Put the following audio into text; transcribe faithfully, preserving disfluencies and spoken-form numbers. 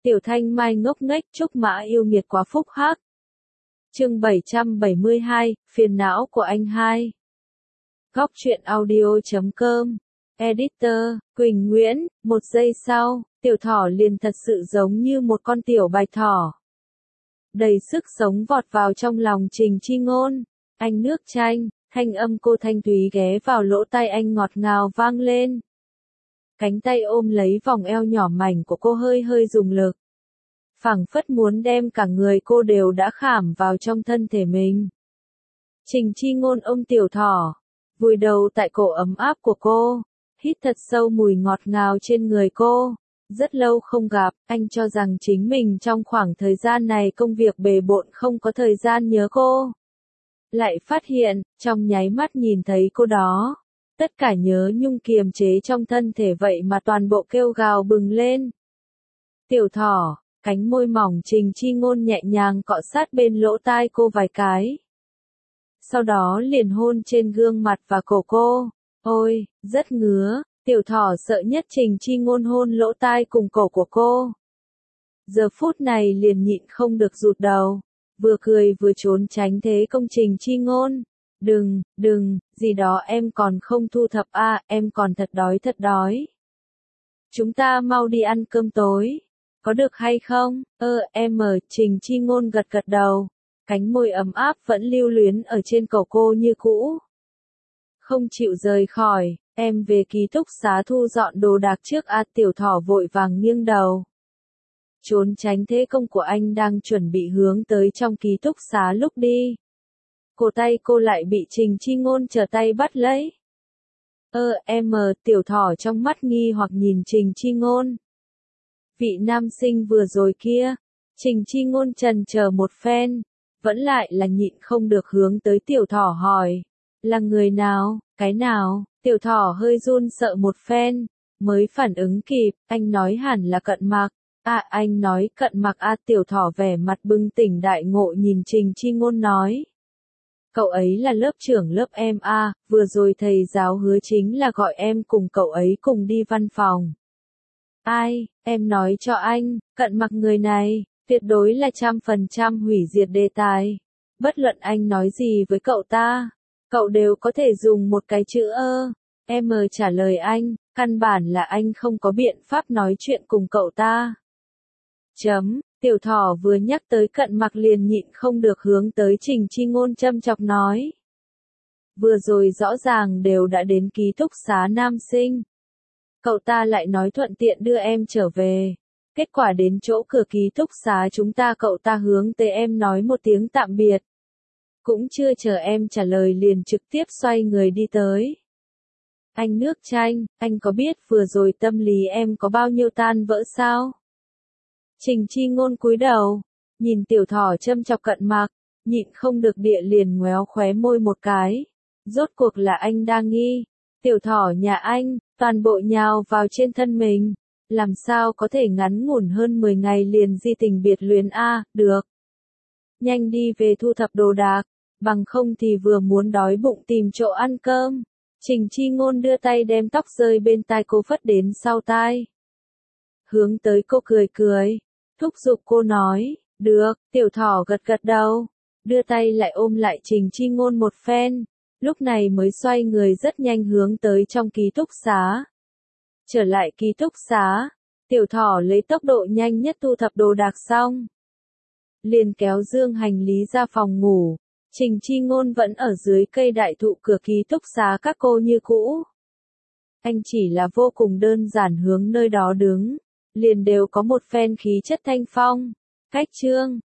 Tiểu Thanh Mai ngốc nghếch chúc Mã yêu nghiệt quá phúc hắc. Chương bảy trăm bảy mươi hai, phiền não của anh hai. Góc truyện audio chấm com. Editor, Quỳnh Nguyễn. Một giây sau, tiểu thỏ liền thật sự giống như một con tiểu bạch thỏ. Đầy sức sống vọt vào trong lòng Trình Chi Ngôn. Anh nước chanh, thanh âm cô thanh thúy ghé vào lỗ tai anh ngọt ngào vang lên. Cánh tay ôm lấy vòng eo nhỏ mảnh của cô hơi hơi dùng lực. Phảng phất muốn đem cả người cô đều đã khảm vào trong thân thể mình. Trình Chi Ngôn ôm tiểu thỏ, vùi đầu tại cổ ấm áp của cô, hít thật sâu mùi ngọt ngào trên người cô. Rất lâu không gặp, anh cho rằng chính mình trong khoảng thời gian này công việc bề bộn không có thời gian nhớ cô. Lại phát hiện, trong nháy mắt nhìn thấy cô đó, tất cả nhớ nhung kiềm chế trong thân thể vậy mà toàn bộ kêu gào bừng lên. Tiểu thỏ, cánh môi mỏng Trình Chi Ngôn nhẹ nhàng cọ sát bên lỗ tai cô vài cái. Sau đó liền hôn trên gương mặt và cổ cô. Ôi, rất ngứa, tiểu thỏ sợ nhất Trình Chi Ngôn hôn lỗ tai cùng cổ của cô. Giờ phút này liền nhịn không được rụt đầu, vừa cười vừa trốn tránh thế công Trình Chi Ngôn. Đừng, đừng, gì đó em còn không thu thập à, em còn thật đói thật đói. Chúng ta mau đi ăn cơm tối. Có được hay không? Ơ, em ở, Trình Chi Ngôn gật gật đầu. Cánh môi ấm áp vẫn lưu luyến ở trên cổ cô như cũ. Không chịu rời khỏi, em về ký túc xá thu dọn đồ đạc trước à, tiểu thỏ vội vàng nghiêng đầu. Trốn tránh thế công của anh đang chuẩn bị hướng tới trong ký túc xá lúc đi. Cổ tay cô lại bị Trình Chi Ngôn trở tay bắt lấy. Ơ, em ở, tiểu thỏ trong mắt nghi hoặc nhìn Trình Chi Ngôn. Vị nam sinh vừa rồi kia, Trình Chi Ngôn chần chờ một phen, vẫn lại là nhịn không được hướng tới tiểu thỏ hỏi. Là người nào, cái nào? Tiểu thỏ hơi run sợ một phen, mới phản ứng kịp, anh nói hẳn là Cận Mặc. À, anh nói Cận Mặc à, tiểu thỏ vẻ mặt bừng tỉnh đại ngộ nhìn Trình Chi Ngôn nói. Cậu ấy là lớp trưởng lớp em à, vừa rồi thầy giáo hứa chính là gọi em cùng cậu ấy cùng đi văn phòng. Ai, em nói cho anh, Cận Mặc người này, tuyệt đối là trăm phần trăm hủy diệt đề tài. Bất luận anh nói gì với cậu ta, cậu đều có thể dùng một cái chữ ơ. Em mờ trả lời anh, căn bản là anh không có biện pháp nói chuyện cùng cậu ta. Chấm, tiểu thỏ vừa nhắc tới Cận Mặc liền nhịn không được hướng tới Trình Chi Ngôn châm chọc nói. Vừa rồi rõ ràng đều đã đến ký túc xá nam sinh. Cậu ta lại nói thuận tiện đưa em trở về. Kết quả đến chỗ cửa ký túc xá chúng ta cậu ta hướng tới em nói một tiếng tạm biệt. Cũng chưa chờ em trả lời liền trực tiếp xoay người đi tới. Anh nước chanh, anh có biết vừa rồi tâm lý em có bao nhiêu tan vỡ sao? Trình Chi Ngôn cúi đầu, nhìn tiểu thỏ châm chọc Cận Mặc, nhịn không được địa liền ngoéo khóe môi một cái. Rốt cuộc là anh đang nghi. Tiểu thỏ nhà anh, toàn bộ nhào vào trên thân mình. Làm sao có thể ngắn ngủn hơn mười ngày liền di tình biệt luyến a, à, được. Nhanh đi về thu thập đồ đạc, bằng không thì vừa muốn đói bụng tìm chỗ ăn cơm. Trình Chi Ngôn đưa tay đem tóc rơi bên tai cô phất đến sau tai. Hướng tới cô cười cười, thúc giục cô nói, được, tiểu thỏ gật gật đầu, đưa tay lại ôm lại Trình Chi Ngôn một phen, lúc này mới xoay người rất nhanh hướng tới trong ký túc xá. Trở lại ký túc xá, tiểu thỏ lấy tốc độ nhanh nhất thu thập đồ đạc xong. Liền kéo dương hành lý ra phòng ngủ, Trình Chi Ngôn vẫn ở dưới cây đại thụ cửa ký túc xá các cô như cũ. Anh chỉ là vô cùng đơn giản hướng nơi đó đứng, liền đều có một phen khí chất thanh phong. Cách chương,